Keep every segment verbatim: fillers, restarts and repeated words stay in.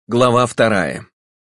Глава вторая.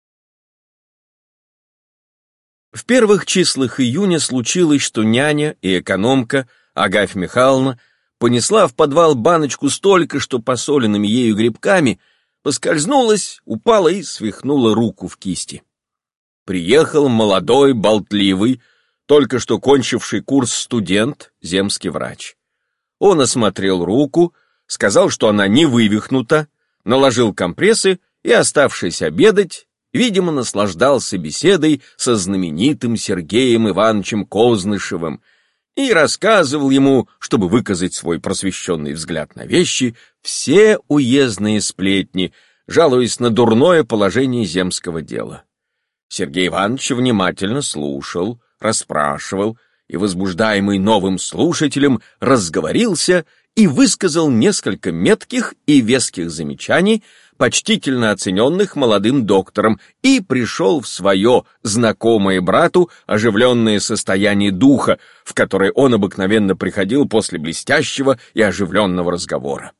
В первых числах июня случилось, что няня и экономка Агафья Михайловна понесла в подвал баночку столько, что посоленными ею грибками поскользнулась, упала и свихнула руку в кисти. Приехал молодой, болтливый, только что кончивший курс студент, земский врач. Он осмотрел руку, сказал, что она не вывихнута, наложил компрессы и, оставшись обедать, видимо, наслаждался беседой со знаменитым Сергеем Ивановичем Кознышевым и рассказывал ему, чтобы выказать свой просвещенный взгляд на вещи, все уездные сплетни, жалуясь на дурное положение земского дела. Сергей Иванович внимательно слушал, расспрашивал и, возбуждаемый новым слушателем, разговорился и высказал несколько метких и веских замечаний, почтительно оцененных молодым доктором, и пришел в свое, знакомое брату, оживленное состояние духа, в которое он обыкновенно приходил после блестящего и оживленного разговора.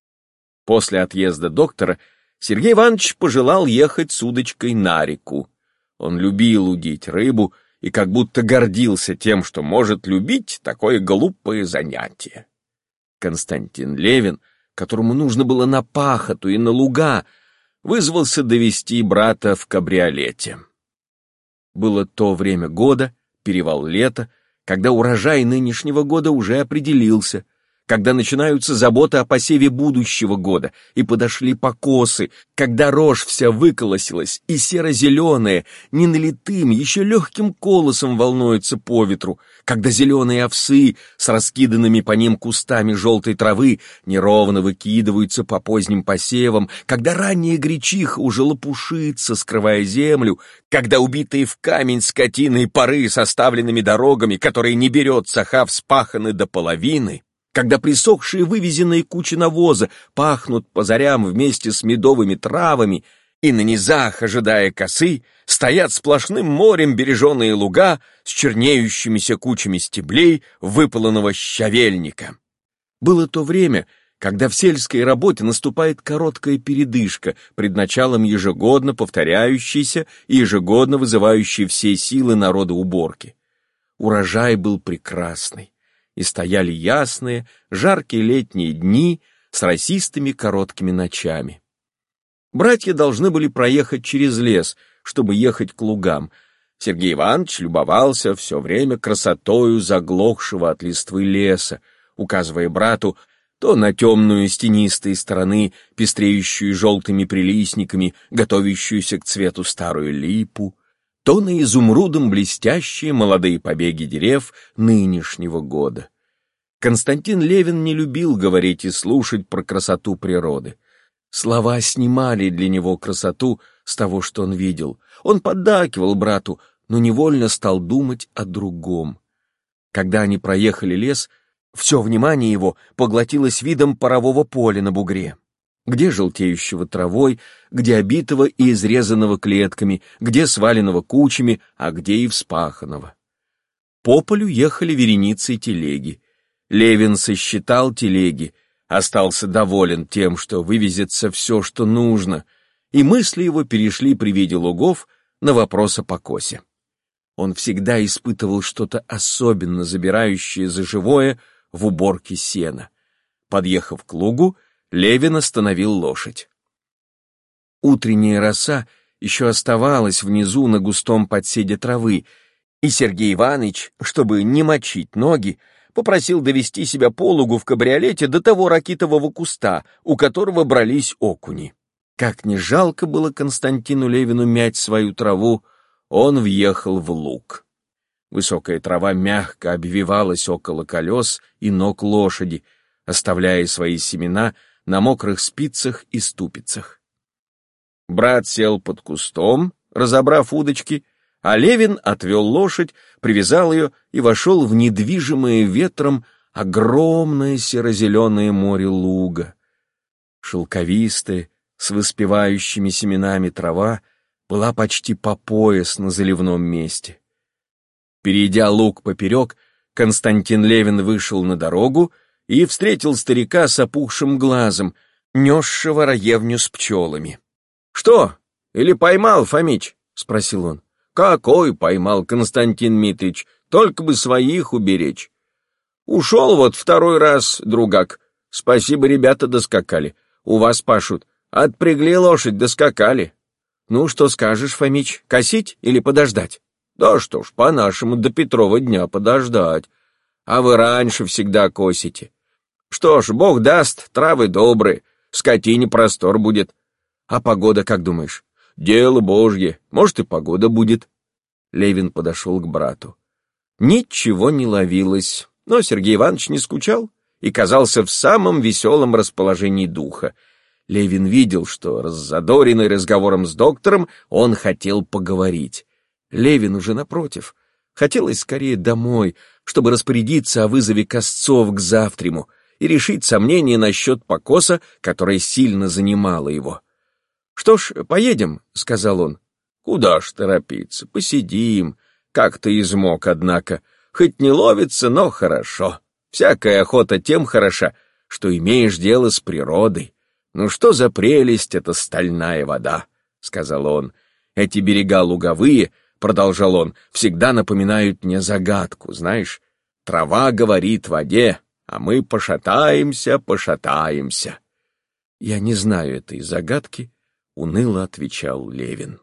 После отъезда доктора Сергей Иванович пожелал ехать с удочкой на реку. Он любил удить рыбу и как будто гордился тем, что может любить такое глупое занятие. Константин Левин, которому нужно было на пахоту и на луга, вызвался довести брата в кабриолете. Было то время года, перевал лета, когда урожай нынешнего года уже определился, когда начинаются заботы о посеве будущего года, и подошли покосы, когда рожь вся выколосилась, и серо-зеленая, не налитым, еще легким колосом волнуется по ветру, когда зеленые овсы с раскиданными по ним кустами желтой травы неровно выкидываются по поздним посевам, когда ранняя гречиха уже лопушится, скрывая землю, когда убитые в камень скотиные поры с оставленными дорогами, которые не берет саха, вспаханы до половины, когда присохшие вывезенные кучи навоза пахнут по зарям вместе с медовыми травами, и на низах, ожидая косы, стоят сплошным морем береженые луга с чернеющимися кучами стеблей выпаланного щавельника. Было то время, когда в сельской работе наступает короткая передышка пред началом ежегодно повторяющейся и ежегодно вызывающей все силы народа уборки. Урожай был прекрасный, и стояли ясные, жаркие летние дни с росистыми короткими ночами. Братья должны были проехать через лес, чтобы ехать к лугам. Сергей Иванович любовался все время красотою заглохшего от листвы леса, указывая брату то на темную с тенистой стороны, пестреющую желтыми прилистниками, готовящуюся к цвету старую липу, то на изумрудом блестящие молодые побеги дерев нынешнего года. Константин Левин не любил говорить и слушать про красоту природы. Слова снимали для него красоту с того, что он видел. Он поддакивал брату, но невольно стал думать о другом. Когда они проехали лес, все внимание его поглотилось видом парового поля на бугре. Где желтеющего травой, где обитого и изрезанного клетками, где сваленного кучами, а где и вспаханного. По полю ехали вереницей телеги. Левин сосчитал телеги, остался доволен тем, что вывезется все, что нужно, и мысли его перешли при виде лугов на вопрос о покосе. Он всегда испытывал что-то особенно забирающее за живое в уборке сена. Подъехав к лугу, Левин остановил лошадь. Утренняя роса еще оставалась внизу на густом подседе травы, и Сергей Иванович, чтобы не мочить ноги, попросил довести себя по лугу в кабриолете до того ракитового куста, у которого брались окуни. Как не жалко было Константину Левину мять свою траву, он въехал в луг. Высокая трава мягко обвивалась около колес и ног лошади, оставляя свои семена на мокрых спицах и ступицах. Брат сел под кустом, разобрав удочки, а Левин отвел лошадь, привязал ее и вошел в недвижимое ветром огромное серо-зеленое море луга. Шелковистая, с воспевающими семенами трава была почти по пояс на заливном месте. Перейдя луг поперек, Константин Левин вышел на дорогу и встретил старика с опухшим глазом, несшего раевню с пчелами. Что, или поймал, Фомич? — спросил он. Какой поймал, Константин Митрич, только бы своих уберечь. Ушел вот второй раз, другак. Спасибо, ребята доскакали. У вас пашут. Отпрягли лошадь, доскакали. Ну, что скажешь, Фомич, косить или подождать? Да что ж, по-нашему до Петрова дня подождать. А вы раньше всегда косите. Что ж, Бог даст, травы добрые, скотине простор будет. А погода, как думаешь? Дело Божье, может, и погода будет. Левин подошел к брату. Ничего не ловилось, но Сергей Иванович не скучал и казался в самом веселом расположении духа. Левин видел, что, раззадоренный разговором с доктором, он хотел поговорить. Левин уже напротив. Хотелось скорее домой, чтобы распорядиться о вызове Косцов к завтраму и решить сомнения насчет покоса, которое сильно занимало его. «Что ж, поедем», — сказал он. «Куда ж торопиться? Посидим. Как-то измок, однако. Хоть не ловится, но хорошо. Всякая охота тем хороша, что имеешь дело с природой. Ну что за прелесть эта стальная вода», — сказал он. «Эти берега луговые, — продолжал он, — всегда напоминают мне загадку, знаешь. Трава говорит воде, а мы пошатаемся, пошатаемся». «Я не знаю этой загадки», — уныло отвечал Левин.